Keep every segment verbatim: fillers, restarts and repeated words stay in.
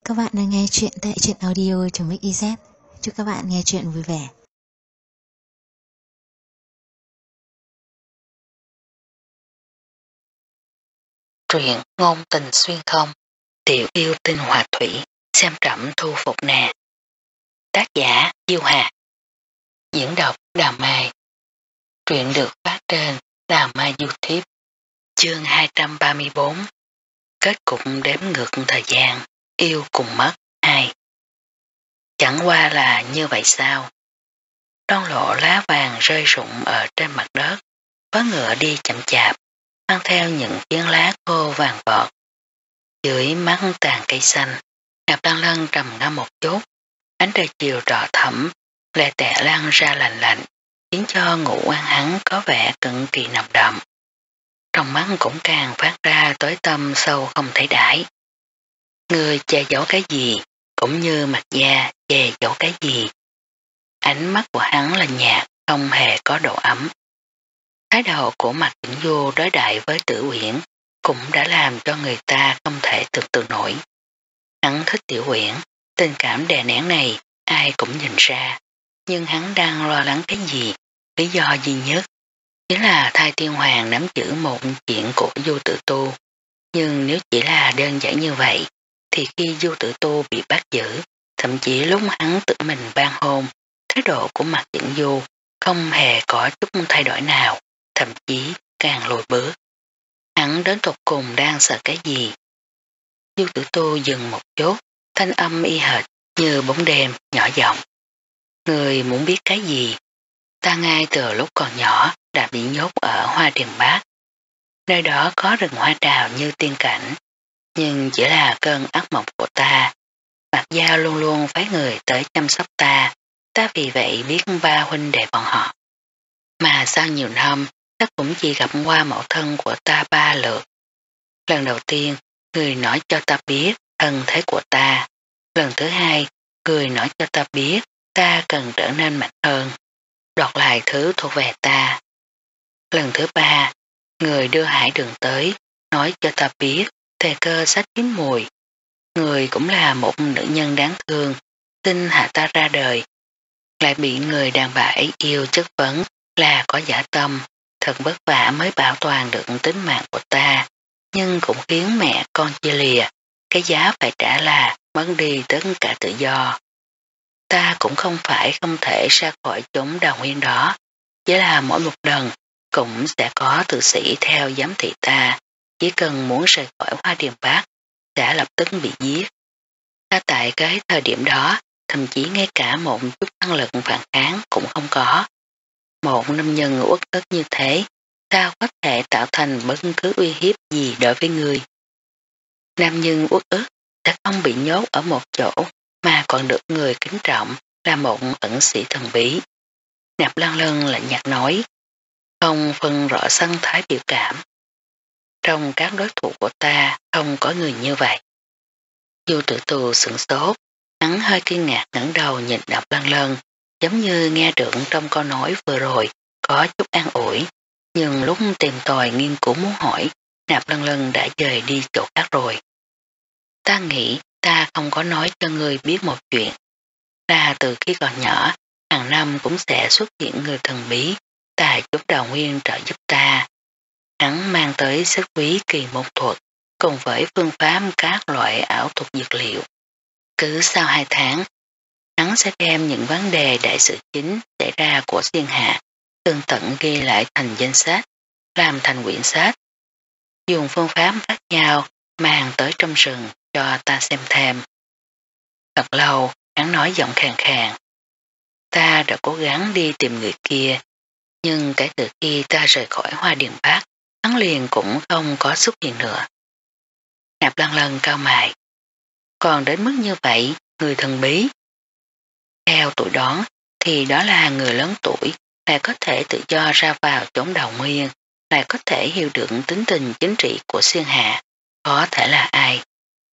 các bạn đang nghe chuyện tại truyện audio.mixyz. Chúc các bạn nghe chuyện vui vẻ. Truyện ngôn tình xuyên không, tiểu yêu tinh hòa thủy, xem trẫm thu phục nè. Tác giả Diêu Hà. Diễn đọc Đào Mai. Truyện được phát trên Đào Mai YouTube. Chương hai trăm ba mươi bốn. Kết cục đếm ngược thời gian, yêu cùng mất hai. Chẳng qua là như vậy sao? Đón lộ lá vàng rơi rụng ở trên mặt đất, có ngựa đi chậm chạp, mang theo những phiến lá khô vàng vọt. Dưới mắt tàn cây xanh, Nạp Lan Lân trầm ngâm một chút, ánh trời chiều đỏ thẫm, lệ tệ lan ra lạnh lạnh, khiến cho ngũ quan hắn có vẻ cực kỳ nồng đậm. Trong mắt cũng càng phát ra tối tâm sâu không thể đãi. Người che giấu cái gì, cũng như mặt da che giấu cái gì. Ánh mắt của hắn là nhạt, không hề có độ ấm. Thái độ của Mạc Chỉnh Du đối đại với Tử Uyển cũng đã làm cho người ta không thể tưởng tượng nổi. Hắn thích Tiểu Uyển, tình cảm đè nén này ai cũng nhìn ra, nhưng hắn đang lo lắng cái gì, lý do duy nhất chính là Thai Tiên Hoàng nắm giữ một chuyện của Du Tử Tu. Nhưng nếu chỉ là đơn giản như vậy, thì khi Du Tử Tu bị bắt giữ, thậm chí lúc hắn tự mình ban hôn, thái độ của Mạc Chỉnh Du không hề có chút thay đổi nào, thậm chí càng lùi bước. Hắn đến tột cùng đang sợ cái gì? Du Tử Tu dừng một chút, thanh âm y hệt như bóng đêm nhỏ giọng. Người muốn biết cái gì? Ta ngay từ lúc còn nhỏ đã bị nhốt ở Hoa Điền Bát. Nơi đó có rừng hoa đào như tiên cảnh, nhưng chỉ là cơn ác mộng của ta. Mạc Giao luôn luôn phái người tới chăm sóc ta, ta vì vậy biết ba huynh đệ bọn họ. Mà sau nhiều năm, ta cũng chỉ gặp qua mẫu thân của ta ba lượt. Lần đầu tiên, người nói cho ta biết thân thế của ta. Lần thứ hai, người nói cho ta biết ta cần trở nên mạnh hơn, đoạt lại thứ thuộc về ta. Lần thứ ba, người đưa Hải Đường tới, nói cho ta biết thời cơ sắp chín mùi. Người cũng là một nữ nhân đáng thương, sinh hạ ta ra đời, lại bị người đàn bà ấy yêu chất vấn là có giả tâm, thật vất vả mới bảo toàn được tính mạng của ta, nhưng cũng khiến mẹ con chia lìa, cái giá phải trả là mất đi tất cả tự do. Ta cũng không phải không thể ra khỏi chốn đào nguyên đó, chỉ là mỗi một lần cũng sẽ có tử sĩ theo giám thị ta, chỉ cần muốn rời khỏi Hoa Điền Bát sẽ lập tức bị giết. Ta tại cái thời điểm đó thậm chí ngay cả một chút năng lực phản kháng cũng không có. Một nam nhân uất ức như thế, sao có thể tạo thành bất cứ uy hiếp gì đối với người? Nam nhân uất ức sẽ không bị nhốt ở một chỗ mà còn được người kính trọng là một ẩn sĩ thần bí. Nạp Lan Lân lạnh nhạt nói, không phân rõ sân thái biểu cảm. Trong các đối thủ của ta không có người như vậy. Du Tử Tu sửng sốt, hắn hơi kinh ngạc ngẩng đầu nhìn Nạp Lan Lân, giống như nghe được trong câu nói vừa rồi có chút an ủi, nhưng lúc tìm tòi nghiên cứu muốn hỏi, Nạp Lan Lân đã dời đi chỗ khác rồi. Ta nghĩ ta không có nói cho ngươi biết một chuyện, là từ khi còn nhỏ, hàng năm cũng sẽ xuất hiện người thần bí tại chốn đào nguyên trợ giúp ta. Hắn mang tới sức quý kỳ môn thuật, cùng với phương pháp các loại ảo thuật dược liệu. Cứ sau hai tháng, hắn sẽ đem những vấn đề đại sự chính xảy ra của thiên hạ, tương tận ghi lại thành danh sách, làm thành quyển sách. Dùng phương pháp khác nhau mang tới trong rừng cho ta xem thêm. Thật lâu, hắn nói giọng khàn khàn. Ta đã cố gắng đi tìm người kia, nhưng kể từ khi ta rời khỏi Hoa Điền Bát, hắn liền cũng không có xuất hiện nữa. Nạp Lan Lân cao mày. Còn đến mức như vậy, người thần bí. Theo tuổi đoán thì đó là người lớn tuổi, lại có thể tự do ra vào chốn đào nguyên, lại có thể hiểu được tính tình chính trị của thiên hạ, có thể là ai?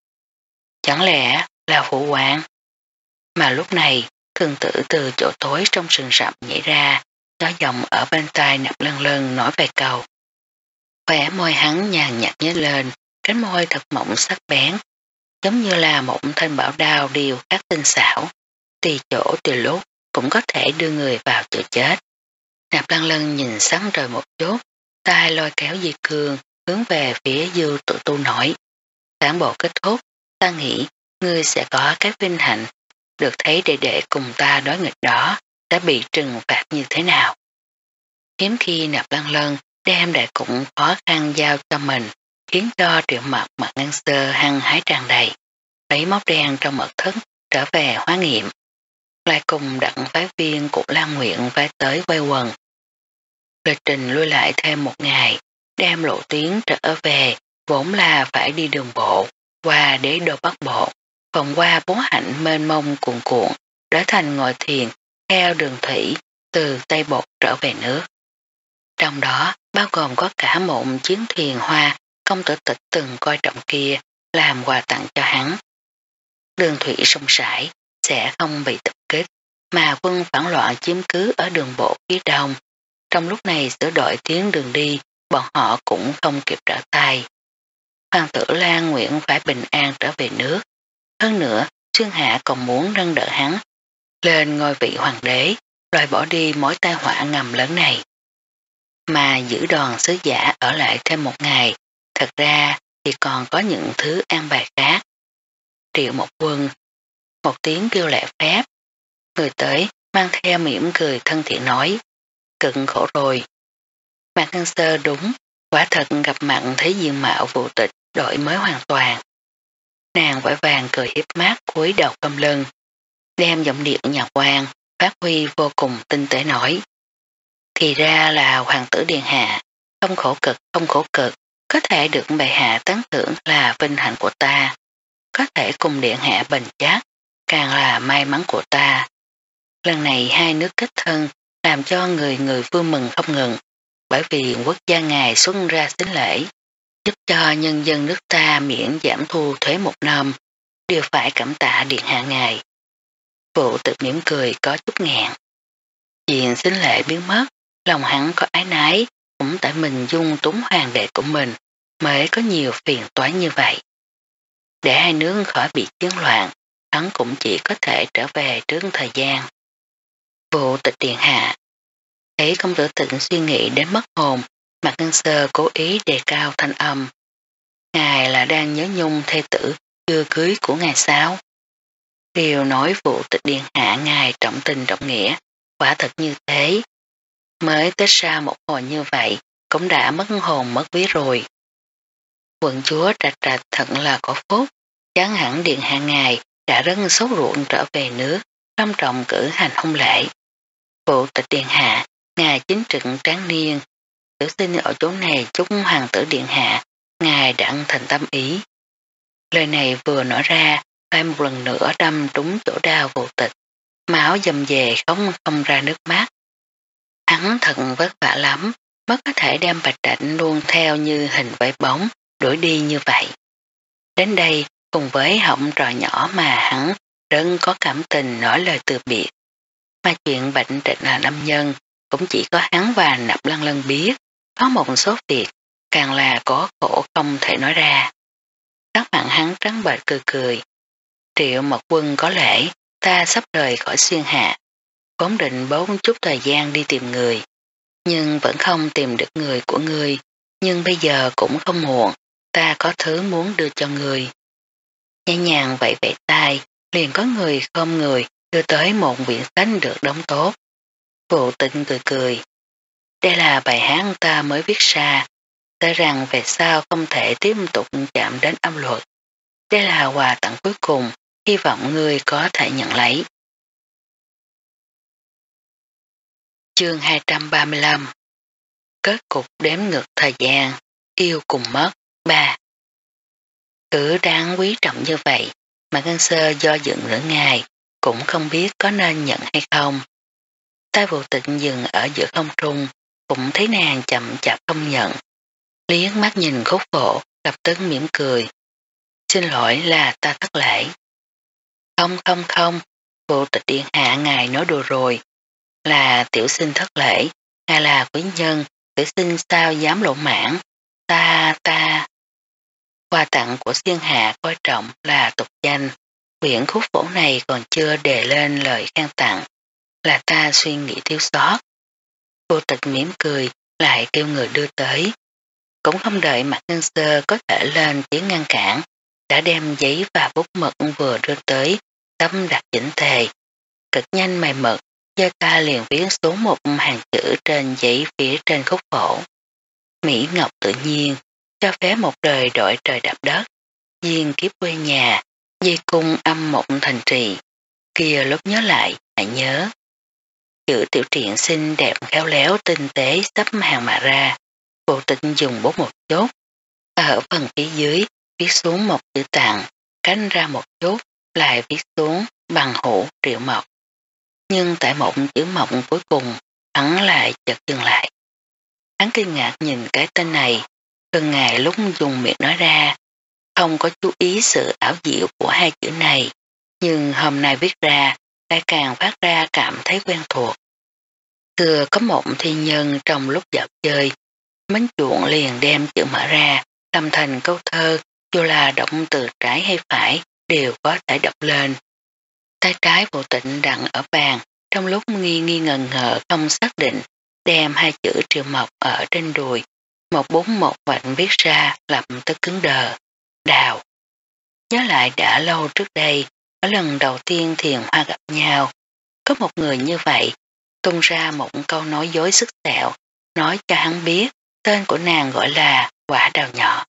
Chẳng lẽ là Phụ Hoàng? Mà lúc này, thường tử từ chỗ tối trong rừng rậm nhảy ra, gió giọng ở bên tai Nạp Lan Lân nói vài câu. Khỏe môi hắn nhàn nhạt nhếch lên, cánh môi thật mỏng sắc bén, giống như là một thanh bảo đao điều khắc tinh xảo, tùy chỗ tùy lúc cũng có thể đưa người vào chỗ chết. Nạp Lăng Lân nhìn sáng trời một chút, tay lôi kéo Di Cương hướng về phía Dư Tự Tu nói: Tản bộ kết thúc, ta nghĩ ngươi sẽ có cái vinh hạnh được thấy đệ đệ cùng ta đối nghịch đó đã bị trừng phạt như thế nào. Hiếm khi Nạp Lăng Lân đem đại cũng khó khăn giao cho mình, khiến cho Triệu Mật mặt ngăn sơ hăng hái tràn đầy, lấy móc đen trong mật thất trở về hóa nghiệm, lại cùng đặng phái viên của Lan Nguyện vai tới quay quần. Lịch trình lui lại thêm một ngày, đem lộ tuyến trở về, vốn là phải đi đường bộ, qua đế đô Bắc Bộ, vòng qua bốn hạnh mênh mông cuồn cuộn, trở thành ngồi thuyền theo đường thủy từ Tây Bột trở về nước. Trong đó bao gồm có cả một chiến thuyền hoa công tử tịch từng coi trọng kia làm quà tặng cho hắn. Đường thủy sông sải sẽ không bị tập kích, mà quân phản loạn chiếm cứ ở đường bộ phía đông. Trong lúc này sửa đổi tuyến đường đi, bọn họ cũng không kịp trở tay. Hoàng tử Lan nguyện phải bình an trở về nước. Hơn nữa, Xuyên Hạ còn muốn nâng đỡ hắn lên ngôi vị hoàng đế, loại bỏ đi mối tai họa ngầm lớn này. Mà giữ đoàn sứ giả ở lại thêm một ngày, thật ra thì còn có những thứ an bài khác. Triệu một quân, một tiếng kêu lẹ phép, người tới mang theo mỉm cười thân thiện nói: Cực khổ rồi. Mạc Ngân Sơ đúng, quả thật gặp mặt thấy diện mạo vụ tịch đổi mới hoàn toàn. Nàng vội vàng cười hiếp mắt cúi đầu câm lưng, đem giọng điệu nhà quan phát huy vô cùng tinh tế nói: Thì ra là hoàng tử điện hạ, không khổ cực không khổ cực, có thể được bệ hạ tán thưởng là vinh hạnh của ta, có thể cùng điện hạ bền chắc càng là may mắn của ta. Lần này hai nước kết thân làm cho người người vui mừng không ngừng, bởi vì quốc gia ngài xuất ra sính lễ, giúp cho nhân dân nước ta miễn giảm thu thuế một năm, đều phải cảm tạ điện hạ ngài. Vụ tự mỉm cười có chút ngẹn. Chuyện sính lễ biến mất, lòng hắn có ái nái, cũng tại mình dung túng hoàng đệ của mình mới có nhiều phiền toái như vậy. Để hai nước khỏi bị chiến loạn, hắn cũng chỉ có thể trở về trước thời gian. Vụ tịch điện hạ thấy công tử Tịnh suy nghĩ đến mất hồn, Mạc Ngân Sơ cố ý đề cao thanh âm: Ngài là đang nhớ nhung thê tử chưa cưới của ngài sao? Điều nói vụ tịch điện hạ ngài trọng tình trọng nghĩa, quả thật như thế. Mới tới sau một hồi như vậy, cũng đã mất hồn mất vía rồi. Quận chúa Trạch Trạch thật là có phúc, chán hẳn điện hạ ngài đã rất sốt ruộng trở về nước, long trọng cử hành hôn lễ. Vụ tịch điện hạ, ngài chính trực tráng niên, tử sinh ở chỗ này chúc hoàng tử điện hạ, ngài đặng thành tâm ý. Lời này vừa nói ra, lại một lần nữa đâm trúng chỗ đau vụ tịch, máu dầm về không không ra nước mắt. Hắn thật vất vả lắm, mới có thể đem Bạch Trạch luôn theo như hình váy bóng, đuổi đi như vậy. Đến đây, cùng với họng trò nhỏ mà hắn rất có cảm tình nói lời từ biệt. Mà chuyện Bạch Trạch là nam nhân, cũng chỉ có hắn và Nạp Lăng Lân biết, có một số việc, càng là có khổ không thể nói ra. Sắc mặt hắn trắng bệch cười cười. Triệu Mật Quân có lẽ, ta sắp rời khỏi Xuyên Hạ, vốn định bốn chút thời gian đi tìm người, nhưng vẫn không tìm được người của ngươi, nhưng bây giờ cũng không muộn, ta có thứ muốn đưa cho người. Nhẹ nhàng vẫy vẫy tay, liền có người không người đưa tới một quyển sách được đóng tốt. Vụ Tịnh cười cười. Đây là bài hát ta mới viết ra, sợ rằng về sau không thể tiếp tục chạm đến âm luật. Đây là quà tặng cuối cùng, hy vọng ngươi có thể nhận lấy. Chương hai trăm ba mươi lăm. Kết cục đếm ngược thời gian, yêu cùng mất, ba. Cứ đáng quý trọng như vậy, mà Ngân Sơ do dự nửa ngày, cũng không biết có nên nhận hay không. Tai Vụ Tịnh dừng ở giữa không trung, cũng thấy nàng chậm chạp không nhận. Liếc mắt nhìn khúc phổ, lập tức mỉm cười. Xin lỗi là ta thất lễ. Không không không, Vụ Tịch điện hạ ngài nói đùa rồi. Là tiểu sinh thất lễ, ngài là quý nhân, tiểu sinh sao dám lỗ mãn. Ta, ta. Quà tặng của Thiên Hạ coi trọng là tục danh, quyển khúc phổ này còn chưa đề lên lời khen tặng, là ta suy nghĩ thiếu sót. Vô Tịch mỉm cười, lại kêu người đưa tới. Cũng không đợi Mạc Ngân Sơ có thể lên tiếng ngăn cản, đã đem giấy và bút mực vừa đưa tới, tấm đặt chỉnh tề. Cực nhanh mày mực, giơ ta liền viết xuống một hàng chữ trên giấy phía trên khúc phổ. Mỹ Ngọc tự nhiên, cho phép một đời đổi trời đạp đất, duyên kiếp quê nhà, dây cung âm một thành trì, kia lúc nhớ lại, hãy nhớ. Chữ tiểu truyện xinh đẹp khéo léo tinh tế sắp hàng mà ra, Vô Tịch dùng bút một chút, ở phần phía dưới viết xuống một chữ tặng, cánh ra một chút, lại viết xuống bằng hữu Triệu Mộc. Nhưng tại một chữ Mộc cuối cùng, hắn lại chợt dừng lại. Hắn kinh ngạc nhìn cái tên này, từng ngày lúc dùng miệng nói ra, không có chú ý sự ảo diệu của hai chữ này, nhưng hôm nay viết ra, lại càng phát ra cảm thấy quen thuộc. Xưa có một thi nhân trong lúc dạo chơi, mến chuộng liền đem chữ mở ra, làm thành câu thơ, dù là động từ trái hay phải, đều có thể đọc lên. Tay trái Vô Tịnh đặt ở bàn, trong lúc nghi nghi ngờ ngờ không xác định, đem hai chữ Triệu Mộc ở trên đùi, một bốn một vạch viết ra lập tức cứng đờ. Đào. Nhớ lại đã lâu trước đây, ở lần đầu tiên Thiền Hoa gặp nhau, có một người như vậy, tung ra một câu nói dối sức sẹo, nói cho hắn biết tên của nàng gọi là Quả Đào Nhỏ.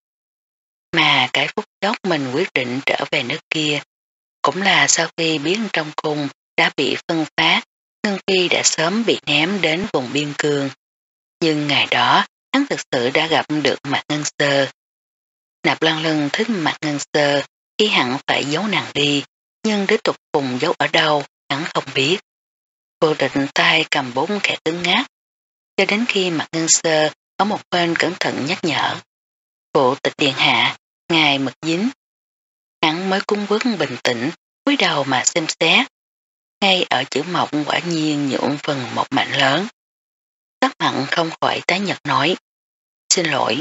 Mà cái phút chốc mình quyết định trở về nước kia, cũng là sau khi biết trong cung đã bị phân phát, Ngân Phi đã sớm bị ném đến vùng biên cương. Nhưng ngày đó, hắn thực sự đã gặp được Mạc Ngân Sơ. Nạp Lan Lân thích Mạc Ngân Sơ, khi hẳn phải giấu nàng đi, nhưng đến tục cùng giấu ở đâu, hắn không biết. Vô Định tay cầm bốn khẽ cứng ngát, cho đến khi Mạc Ngân Sơ ở một bên cẩn thận nhắc nhở. Phụ tịch điện hạ, ngài mực dính. Hắn mới cung bước bình tĩnh, cúi đầu mà xem xét. Ngay ở chữ Mộc quả nhiên nhuộm phần một mảnh lớn. Sắc mặn không khỏi tái nhật nói. Xin lỗi.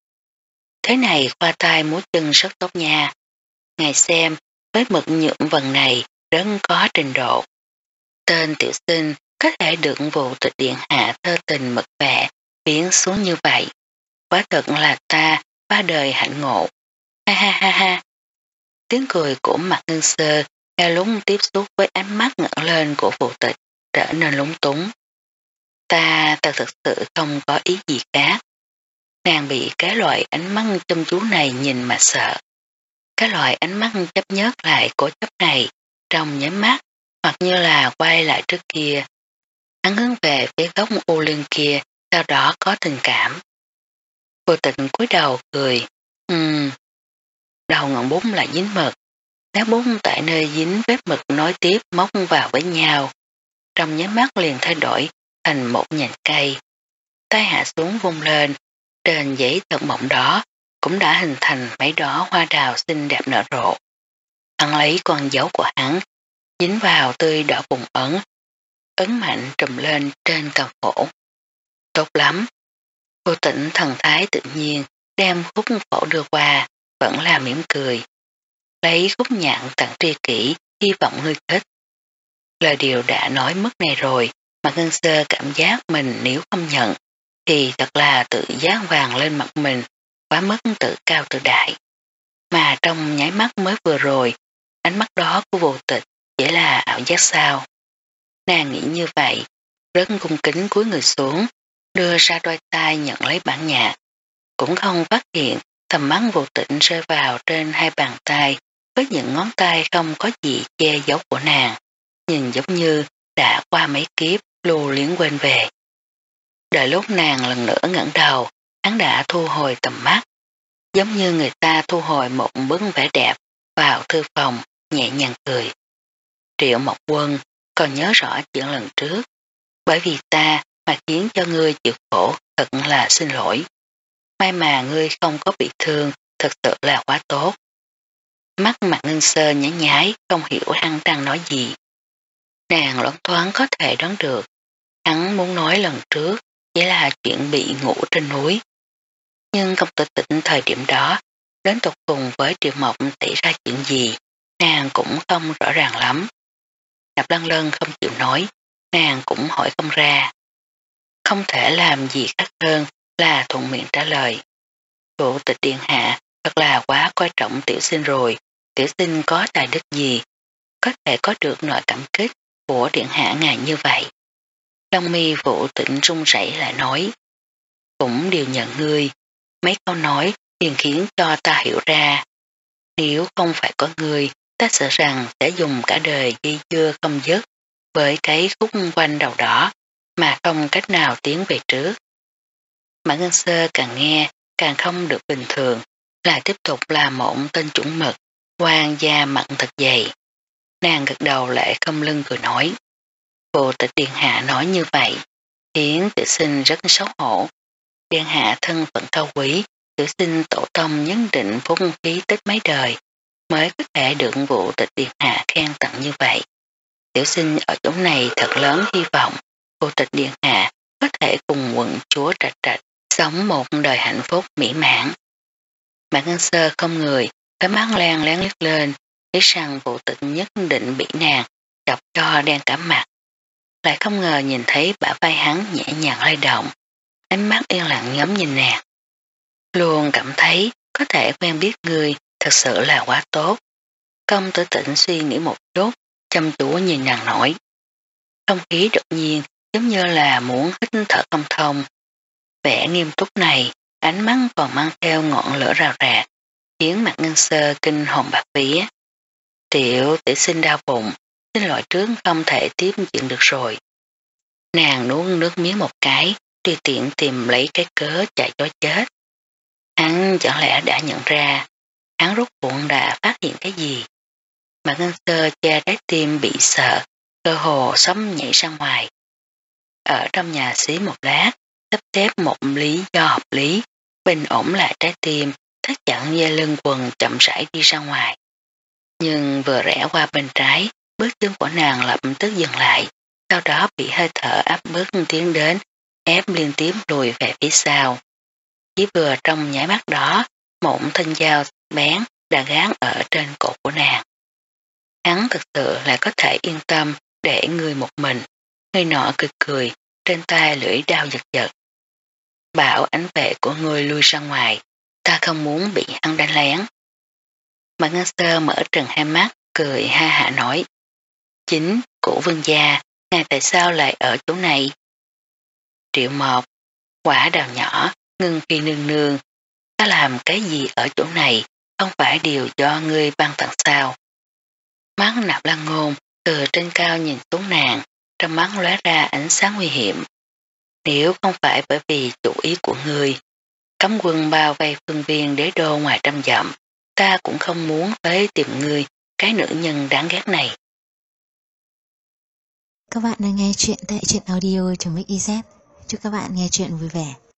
Thế này khoa tay múa chân rất tốt nha. Ngài xem, với mực nhuộm vần này rất có trình độ. Tên tiểu sinh có thể được Vụ Tịch điện hạ thơ tình mực vẽ biến xuống như vậy. Quả thật là ta ba đời hạnh ngộ. Ha ha ha ha. Tiếng cười của Mạc Ngân Sơ nghe lúng tiếp xúc với ánh mắt ngẩng lên của Vụ Tịch trở nên lúng túng. Ta ta thực sự không có ý gì khác. Nàng bị cái loại ánh mắt chăm chú này nhìn mà sợ. Cái loại ánh mắt chấp nhất lại cố chấp này trong nháy mắt hoặc như là quay lại trước kia. Hắn hướng về phía góc u liên kia, sau đó có tình cảm. Vô Tịnh cúi đầu cười. Ừm. Đầu ngọn bút lại dính mực. Lá bút tại nơi dính vết mực nối tiếp móc vào với nhau. Trong nháy mắt liền thay đổi thành một nhành cây. Tay hạ xuống vung lên, trên giấy thật mộng đó cũng đã hình thành mấy đóa hoa đào xinh đẹp nở rộ. Hắn lấy con dấu của hắn, dính vào tươi đỏ bùng ấn, ấn mạnh trùm lên trên cầm phổ. Tốt lắm. Vô Tịnh thần thái tự nhiên đem khúc phổ đưa qua, vẫn là mỉm cười. Lấy khúc nhạn tặng tri kỷ, hy vọng ngươi thích. Lời điều đã nói mất này rồi, mà Ngân Sơ cảm giác mình nếu không nhận, thì thật là tự giác vàng lên mặt mình, quá mức tự cao tự đại. Mà trong nháy mắt mới vừa rồi, ánh mắt đó của Vô Tịch chỉ là ảo giác sao. Nàng nghĩ như vậy, rất cung kính cúi người xuống, đưa ra đôi tay nhận lấy bản nhạc. Cũng không phát hiện tầm mắt Vô Tịnh rơi vào trên hai bàn tay với những ngón tay không có gì che giấu của nàng, nhìn giống như đã qua mấy kiếp lưu liếng quên về. Đợi lúc nàng lần nữa ngẩng đầu, hắn đã thu hồi tầm mắt, giống như người ta thu hồi một bức vẽ đẹp vào thư phòng, nhẹ nhàng cười. Triệu Mộc Quân, còn nhớ rõ chuyện lần trước, bởi vì ta mà khiến cho ngươi chịu khổ, thật là xin lỗi. May mà ngươi không có bị thương, thật sự là quá tốt. Mắt Mạc Ngân Sơ nhái nhái, không hiểu hắn đang nói gì. Nàng loáng thoáng có thể đoán được, hắn muốn nói lần trước chỉ là chuyện bị ngủ trên núi. Nhưng không tự tỉnh thời điểm đó, đến tục cùng với Triệu Mộc xảy ra chuyện gì, nàng cũng không rõ ràng lắm. Nạp Lân Lân không chịu nói, nàng cũng hỏi không ra. Không thể làm gì khác hơn là thuận miệng trả lời. Chủ tịch điện hạ thật là quá coi trọng tiểu sinh rồi, tiểu sinh có tài đức gì, có thể có được nội cảm kích của điện hạ ngài như vậy. Lông mi Vũ Tĩnh run rẩy lại nói, cũng đều nhận ngươi, mấy câu nói liền khiến cho ta hiểu ra. Nếu không phải có ngươi, ta sợ rằng sẽ dùng cả đời dây dưa không dứt với cái khúc quanh đầu đỏ mà không cách nào tiến về trước. Mã Ngân Sơ càng nghe càng không được bình thường, là tiếp tục là một tên chuẩn mực, quan da mặn thật dày. Nàng gật đầu lại không lưng cười nói. Vô tịch điện hạ nói như vậy, khiến tiểu sinh rất xấu hổ. Điện hạ thân phận cao quý, tiểu sinh tổ tông nhất định phúc khí tích mấy đời, mới có thể được vụ tịch điện hạ khen tặng như vậy. Tiểu sinh ở chỗ này thật lớn hy vọng, vô tịch điện hạ có thể cùng quận chúa Trạch Trạch sống một đời hạnh phúc mỹ mãn. Mạc Ngân Sơ không người, cái mắt lan lén liếc lên, nghĩ rằng vụ tịch nhất định bị nàng chọc cho đen cả mặt. Lại không ngờ nhìn thấy bả vai hắn nhẹ nhàng lay động, ánh mắt yên lặng ngắm nhìn nàng. Luôn cảm thấy có thể quen biết người thật sự là quá tốt. Công Tử Tịnh suy nghĩ một chút, chăm chú nhìn nàng nói. Không khí đột nhiên giống như là muốn hít thở không thông. Vẻ nghiêm túc này, ánh mắt còn mang theo ngọn lửa rào rạc, khiến Mạc Ngân Sơ kinh hồn bạc vía. Tiểu tiểu sinh đau bụng, xin lỗi trước không thể tiếp chuyện được rồi. Nàng nuốt nước miếng một cái, tùy tiện tìm lấy cái cớ chạy chối chết. Hắn chẳng lẽ đã nhận ra, hắn rút cuộn đã phát hiện cái gì. Mạc Ngân Sơ che trái tim bị sợ, cơ hồ sống nhảy ra ngoài. Ở trong nhà xí một lát, sắp xếp một lý do hợp lý, bình ổn lại trái tim, thắt chặn dây lưng quần chậm rãi đi ra ngoài. Nhưng vừa rẽ qua bên trái, bước chân của nàng lập tức dừng lại, sau đó bị hơi thở áp bức tiến đến, ép liên tiếp lùi về phía sau. Chỉ vừa trong nháy mắt đó, một thanh dao bén đã gán ở trên cổ của nàng. Hắn thực sự lại có thể yên tâm để người một mình, người nọ cười cười, trên tay lưỡi đao giật giật. Bảo ánh vệ của người lui ra ngoài, ta không muốn bị hắn đánh lén. Mạc Ngân Sơ mở trừng hai mắt, cười ha hả nói. Chính, của vương gia, ngài tại sao lại ở chỗ này? Triệu Mộc, quả đào nhỏ, ngưng phi nương nương, ta làm cái gì ở chỗ này, không phải điều do ngươi ban tặng sao? Mắt Nạp Lan Ngôn từ trên cao nhìn xuống nàng, trong mắt lóe ra ánh sáng nguy hiểm. Nếu không phải bởi vì chủ ý của ngươi, cấm quân bao vây phương viên đế đô ngoài trăm dặm, ta cũng không muốn tới tìm ngươi, cái nữ nhân đáng ghét này. Các bạn đang nghe chuyện tại truyện audio.mixyz. Chúc các bạn nghe chuyện vui vẻ.